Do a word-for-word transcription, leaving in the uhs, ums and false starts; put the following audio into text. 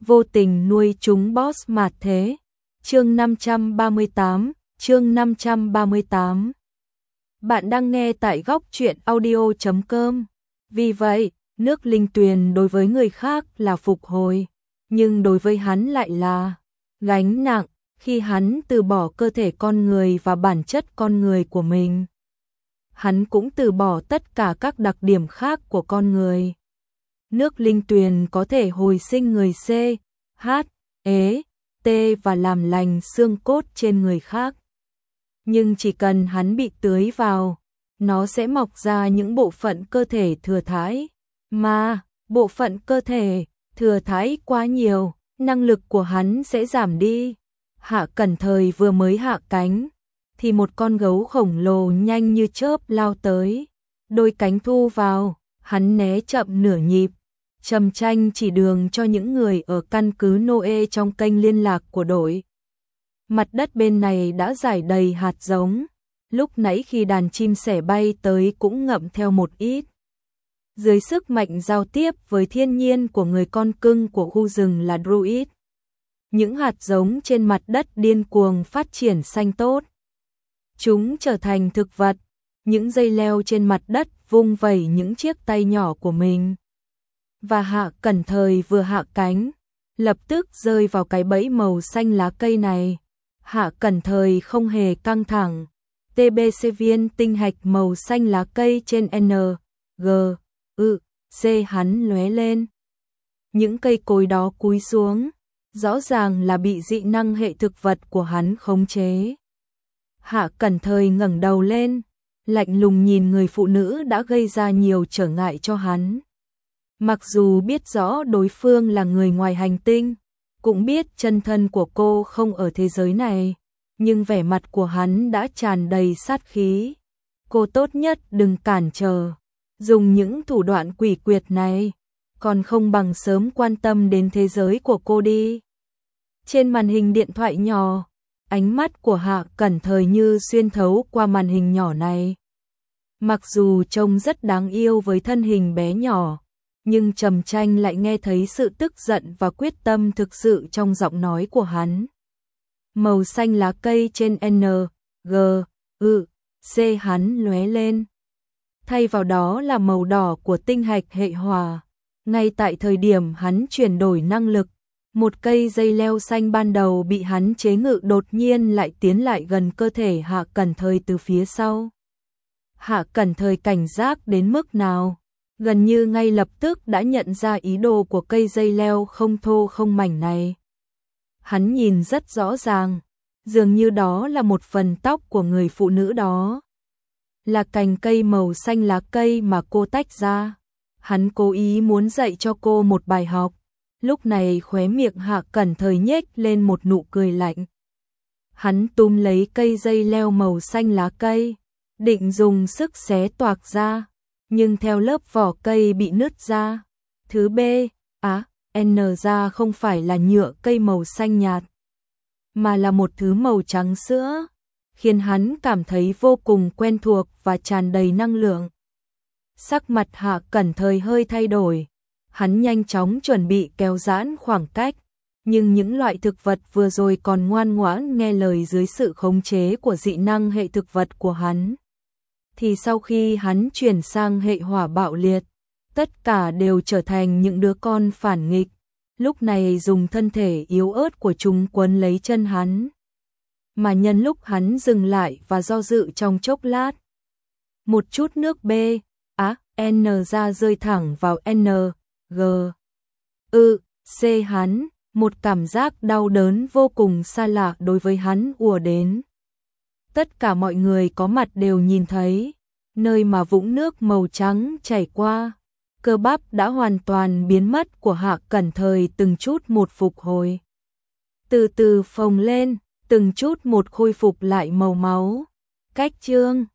vô tình nuôi chúng boss mạt thế. Chương năm trăm ba mươi tám, chương năm trăm ba mươi tám. Bạn đang nghe tại góc truyện audio chấm com. Vì vậy, nước linh tuyền đối với người khác là phục hồi, nhưng đối với hắn lại là gánh nặng khi hắn từ bỏ cơ thể con người và bản chất con người của mình. Hắn cũng từ bỏ tất cả các đặc điểm khác của con người. Nước linh tuyền có thể hồi sinh người C, H, E, T và làm lành xương cốt trên người khác. Nhưng chỉ cần hắn bị tưới vào, nó sẽ mọc ra những bộ phận cơ thể thừa thãi. Mà, bộ phận cơ thể thừa thãi quá nhiều, năng lực của hắn sẽ giảm đi. Hạ Cẩn Thời vừa mới hạ cánh, thì một con gấu khổng lồ nhanh như chớp lao tới. Đôi cánh thu vào, hắn né chậm nửa nhịp. Trầm Tranh chỉ đường cho những người ở căn cứ Noe trong kênh liên lạc của đội. Mặt đất bên này đã rải đầy hạt giống, lúc nãy khi đàn chim sẻ bay tới cũng ngậm theo một ít. Dưới sức mạnh giao tiếp với thiên nhiên của người con cưng của khu rừng là Druid, những hạt giống trên mặt đất điên cuồng phát triển xanh tốt. Chúng trở thành thực vật, những dây leo trên mặt đất vung vẩy những chiếc tay nhỏ của mình. Và Hạ Cẩn Thời vừa hạ cánh, lập tức rơi vào cái bẫy màu xanh lá cây này. Hạ Cẩn Thời không hề căng thẳng, tê bê xê viên tinh hạch màu xanh lá cây trên N, G, U, C hắn lóe lên. Những cây cối đó cúi xuống, rõ ràng là bị dị năng hệ thực vật của hắn khống chế. Hạ Cẩn Thời ngẩng đầu lên, lạnh lùng nhìn người phụ nữ đã gây ra nhiều trở ngại cho hắn. Mặc dù biết rõ đối phương là người ngoài hành tinh, cũng biết chân thân của cô không ở thế giới này, nhưng vẻ mặt của hắn đã tràn đầy sát khí. Cô tốt nhất đừng cản trở, dùng những thủ đoạn quỷ quyệt này, còn không bằng sớm quan tâm đến thế giới của cô đi. Trên màn hình điện thoại nhỏ, ánh mắt của Hạ Cẩn Thời như xuyên thấu qua màn hình nhỏ này. Mặc dù trông rất đáng yêu với thân hình bé nhỏ, nhưng Trầm Tranh lại nghe thấy sự tức giận và quyết tâm thực sự trong giọng nói của hắn. Màu xanh lá cây trên N, G, U, C hắn lóe lên. Thay vào đó là màu đỏ của tinh hạch hệ hỏa. Ngay tại thời điểm hắn chuyển đổi năng lực, một cây dây leo xanh ban đầu bị hắn chế ngự đột nhiên lại tiến lại gần cơ thể Hạ Cẩn Thời từ phía sau. Hạ Cẩn Thời cảnh giác đến mức nào? Gần như ngay lập tức đã nhận ra ý đồ của cây dây leo không thô không mảnh này. Hắn nhìn rất rõ ràng, dường như đó là một phần tóc của người phụ nữ đó. Là cành cây màu xanh lá cây mà cô tách ra. Hắn cố ý muốn dạy cho cô một bài học. Lúc này khóe miệng Hạ Cẩn Thời nhếch lên một nụ cười lạnh. Hắn túm lấy cây dây leo màu xanh lá cây, định dùng sức xé toạc ra. Nhưng theo lớp vỏ cây bị nứt ra, thứ B, á, N ra không phải là nhựa cây màu xanh nhạt, mà là một thứ màu trắng sữa, khiến hắn cảm thấy vô cùng quen thuộc và tràn đầy năng lượng. Sắc mặt Hạ Cẩn Thời hơi thay đổi, hắn nhanh chóng chuẩn bị kéo giãn khoảng cách, nhưng những loại thực vật vừa rồi còn ngoan ngoãn nghe lời dưới sự khống chế của dị năng hệ thực vật của hắn. Thì sau khi hắn chuyển sang hệ hỏa bạo liệt, tất cả đều trở thành những đứa con phản nghịch, lúc này dùng thân thể yếu ớt của chúng quấn lấy chân hắn. Mà nhân lúc hắn dừng lại và do dự trong chốc lát, một chút nước B, á, N ra rơi thẳng vào N, G, U, C hắn, một cảm giác đau đớn vô cùng xa lạ đối với hắn ùa đến. Tất cả mọi người có mặt đều nhìn thấy, nơi mà vũng nước màu trắng chảy qua, cơ bắp đã hoàn toàn biến mất của Hạ Cẩn Thời từng chút một phục hồi. Từ từ phồng lên, từng chút một khôi phục lại màu máu. Cách chương